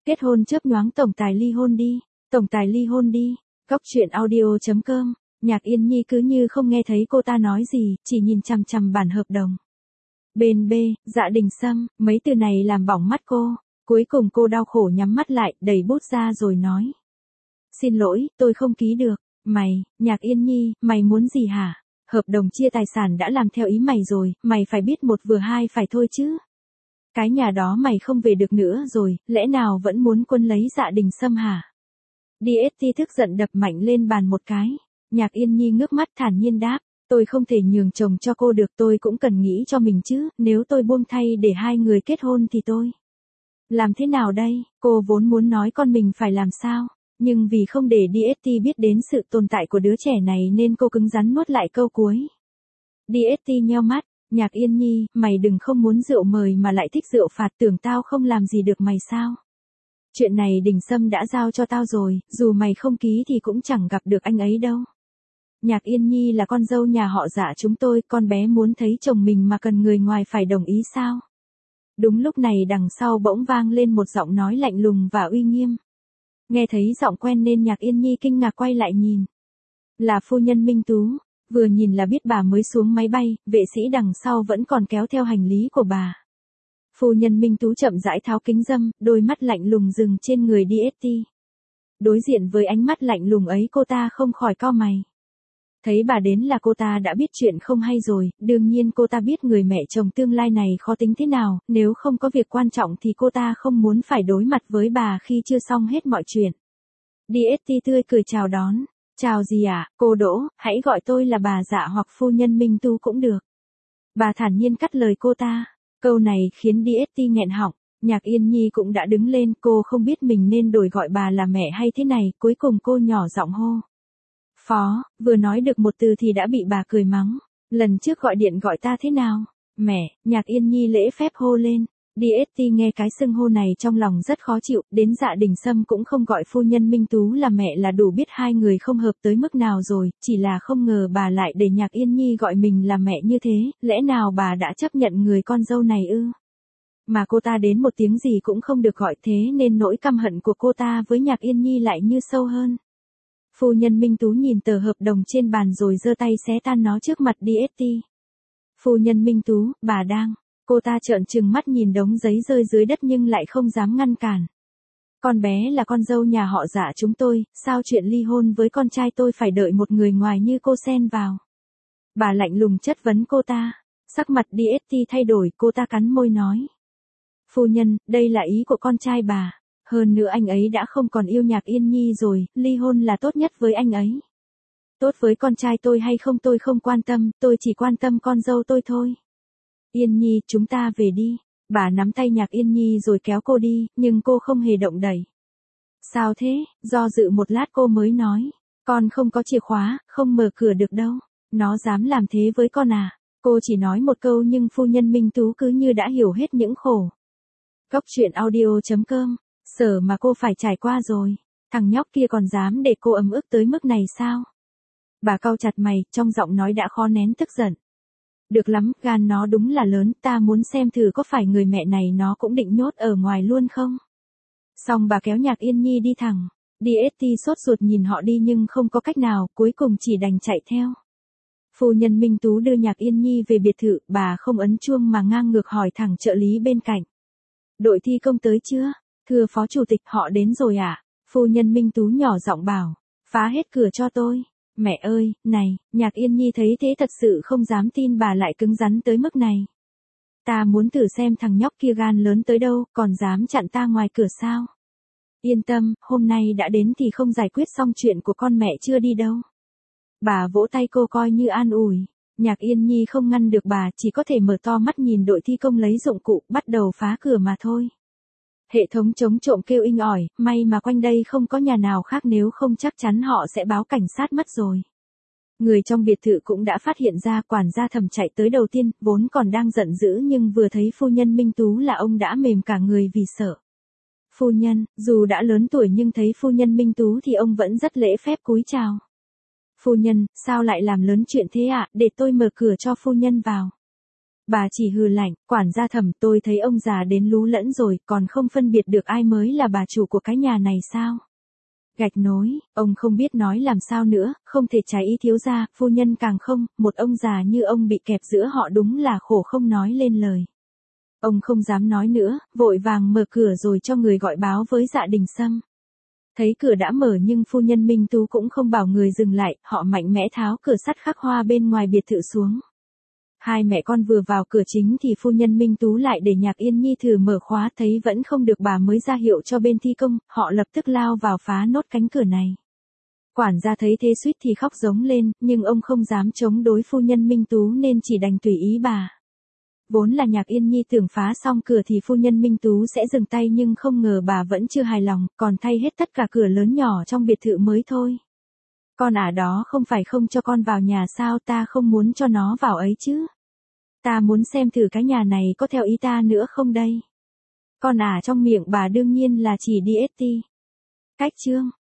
Kết hôn chớp nhoáng tổng tài ly hôn đi. Tổng tài ly hôn đi. Góc chuyện audio.com. Nhạc Yên Nhi cứ như không nghe thấy cô ta nói gì, chỉ nhìn chằm chằm bản hợp đồng. Bên B, Dạ Đình Sâm, mấy từ này làm bỏng mắt cô. Cuối cùng cô đau khổ nhắm mắt lại, đẩy bút ra rồi nói. Xin lỗi, tôi không ký được. Mày, Nhạc Yên Nhi, mày muốn gì hả? Hợp đồng chia tài sản đã làm theo ý mày rồi, mày phải biết một vừa hai phải thôi chứ. Cái nhà đó mày không về được nữa rồi, lẽ nào vẫn muốn quân lấy Dạ Đình Sâm hả? DST tức giận đập mạnh lên bàn một cái. Nhạc Yên Nhi ngước mắt thản nhiên đáp, tôi không thể nhường chồng cho cô được, tôi cũng cần nghĩ cho mình chứ, nếu tôi buông tay để hai người kết hôn thì tôi làm thế nào đây? Cô vốn muốn nói con mình phải làm sao, nhưng vì không để DST biết đến sự tồn tại của đứa trẻ này nên cô cứng rắn nuốt lại câu cuối. DST nheo mắt, Nhạc Yên Nhi, mày đừng không muốn rượu mời mà lại thích rượu phạt, tưởng tao không làm gì được mày sao? Chuyện này Đình Sâm đã giao cho tao rồi, dù mày không ký thì cũng chẳng gặp được anh ấy đâu. Nhạc Yên Nhi là con dâu nhà họ Dạ chúng tôi, con bé muốn thấy chồng mình mà cần người ngoài phải đồng ý sao? Đúng lúc này đằng sau bỗng vang lên một giọng nói lạnh lùng và uy nghiêm. Nghe thấy giọng quen nên Nhạc Yên Nhi kinh ngạc quay lại nhìn. Là phu nhân Minh Tú, vừa nhìn là biết bà mới xuống máy bay, vệ sĩ đằng sau vẫn còn kéo theo hành lý của bà. Phu nhân Minh Tú chậm rãi tháo kính râm, đôi mắt lạnh lùng dừng trên người DST. Đối diện với ánh mắt lạnh lùng ấy cô ta không khỏi cau mày. Thấy bà đến là cô ta đã biết chuyện không hay rồi, đương nhiên cô ta biết người mẹ chồng tương lai này khó tính thế nào, nếu không có việc quan trọng thì cô ta không muốn phải đối mặt với bà khi chưa xong hết mọi chuyện. DST tươi cười chào đón, chào gì ạ, cô Đỗ, hãy gọi tôi là bà Dạ hoặc phu nhân Minh Tú cũng được. Bà thản nhiên cắt lời cô ta, câu này khiến DST nghẹn họng. Nhạc Yên Nhi cũng đã đứng lên, cô không biết mình nên đổi gọi bà là mẹ hay thế này, cuối cùng cô nhỏ giọng hô. Phó, vừa nói được một từ thì đã bị bà cười mắng. Lần trước gọi điện gọi ta thế nào? Mẹ, Nhạc Yên Nhi lễ phép hô lên. DST nghe cái xưng hô này trong lòng rất khó chịu, đến Dạ Đình Sâm cũng không gọi phu nhân Minh Tú là mẹ là đủ biết hai người không hợp tới mức nào rồi, chỉ là không ngờ bà lại để Nhạc Yên Nhi gọi mình là mẹ như thế, lẽ nào bà đã chấp nhận người con dâu này ư? Mà cô ta đến một tiếng gì cũng không được gọi, thế nên nỗi căm hận của cô ta với Nhạc Yên Nhi lại như sâu hơn. Phu nhân Minh Tú nhìn tờ hợp đồng trên bàn rồi giơ tay xé tan nó trước mặt DST. Phu nhân Minh Tú, bà đang. Cô ta trợn trừng mắt nhìn đống giấy rơi dưới đất nhưng lại không dám ngăn cản. Con bé là con dâu nhà họ Dạ chúng tôi, sao chuyện ly hôn với con trai tôi phải đợi một người ngoài như cô xen vào? Bà lạnh lùng chất vấn cô ta. Sắc mặt DST thay đổi, cô ta cắn môi nói. Phu nhân, đây là ý của con trai bà. Hơn nữa anh ấy đã không còn yêu Nhạc Yên Nhi rồi, ly hôn là tốt nhất với anh ấy. Tốt với con trai tôi hay không tôi không quan tâm, tôi chỉ quan tâm con dâu tôi thôi. Yên Nhi, chúng ta về đi. Bà nắm tay Nhạc Yên Nhi rồi kéo cô đi, nhưng cô không hề động đậy. Sao thế? Do dự một lát cô mới nói. Con không có chìa khóa, không mở cửa được đâu. Nó dám làm thế với con à? Cô chỉ nói một câu nhưng phu nhân Minh Tú cứ như đã hiểu hết những khổ. Góc chuyện audio.com. Sở mà cô phải trải qua rồi. Thằng nhóc kia còn dám để cô ấm ức tới mức này sao? Bà cau chặt mày, trong giọng nói đã khó nén tức giận. Được lắm, gan nó đúng là lớn, ta muốn xem thử có phải người mẹ này nó cũng định nhốt ở ngoài luôn không? Xong bà kéo Nhạc Yên Nhi đi thẳng. DST sốt ruột nhìn họ đi nhưng không có cách nào, cuối cùng chỉ đành chạy theo. Phu nhân Minh Tú đưa Nhạc Yên Nhi về biệt thự, bà không ấn chuông mà ngang ngược hỏi thẳng trợ lý bên cạnh. Đội thi công tới chưa? Thưa phó chủ tịch, họ đến rồi ạ. Phu nhân Minh Tú nhỏ giọng bảo. Phá hết cửa cho tôi. Mẹ ơi, này, Nhạc Yên Nhi thấy thế thật sự không dám tin bà lại cứng rắn tới mức này. Ta muốn thử xem thằng nhóc kia gan lớn tới đâu, còn dám chặn ta ngoài cửa sao? Yên tâm, hôm nay đã đến thì không giải quyết xong chuyện của con mẹ chưa đi đâu. Bà vỗ tay cô coi như an ủi. Nhạc Yên Nhi không ngăn được bà, chỉ có thể mở to mắt nhìn đội thi công lấy dụng cụ, bắt đầu phá cửa mà thôi. Hệ thống chống trộm kêu inh ỏi, may mà quanh đây không có nhà nào khác nếu không chắc chắn họ sẽ báo cảnh sát mất rồi. Người trong biệt thự cũng đã phát hiện ra, quản gia Thẩm chạy tới đầu tiên, vốn còn đang giận dữ nhưng vừa thấy phu nhân Minh Tú là ông đã mềm cả người vì sợ. Phu nhân, dù đã lớn tuổi nhưng thấy phu nhân Minh Tú thì ông vẫn rất lễ phép cúi chào. Phu nhân, sao lại làm lớn chuyện thế ạ, để tôi mở cửa cho phu nhân vào. Bà chỉ hừ lạnh, quản gia Thẩm, tôi thấy ông già đến lú lẫn rồi, còn không phân biệt được ai mới là bà chủ của cái nhà này sao? Gạch nối, ông không biết nói làm sao nữa, không thể trái ý thiếu gia, phu nhân càng không, một ông già như ông bị kẹp giữa họ đúng là khổ không nói lên lời. Ông không dám nói nữa, vội vàng mở cửa rồi cho người gọi báo với Dạ Đình Sâm. Thấy cửa đã mở nhưng phu nhân Minh Tú cũng không bảo người dừng lại, họ mạnh mẽ tháo cửa sắt khắc hoa bên ngoài biệt thự xuống. Hai mẹ con vừa vào cửa chính thì phu nhân Minh Tú lại để Nhạc Yên Nhi thử mở khóa, thấy vẫn không được bà mới ra hiệu cho bên thi công, họ lập tức lao vào phá nốt cánh cửa này. Quản gia thấy thế suýt thì khóc giống lên, nhưng ông không dám chống đối phu nhân Minh Tú nên chỉ đành tùy ý bà. Vốn là Nhạc Yên Nhi tưởng phá xong cửa thì phu nhân Minh Tú sẽ dừng tay nhưng không ngờ bà vẫn chưa hài lòng, còn thay hết tất cả cửa lớn nhỏ trong biệt thự mới thôi. Con đó không phải không cho con vào nhà sao, ta không muốn cho nó vào ấy chứ. Ta muốn xem thử cái nhà này có theo ý ta nữa không đây. Con trong miệng bà đương nhiên là chỉ đi esti. Cách chương.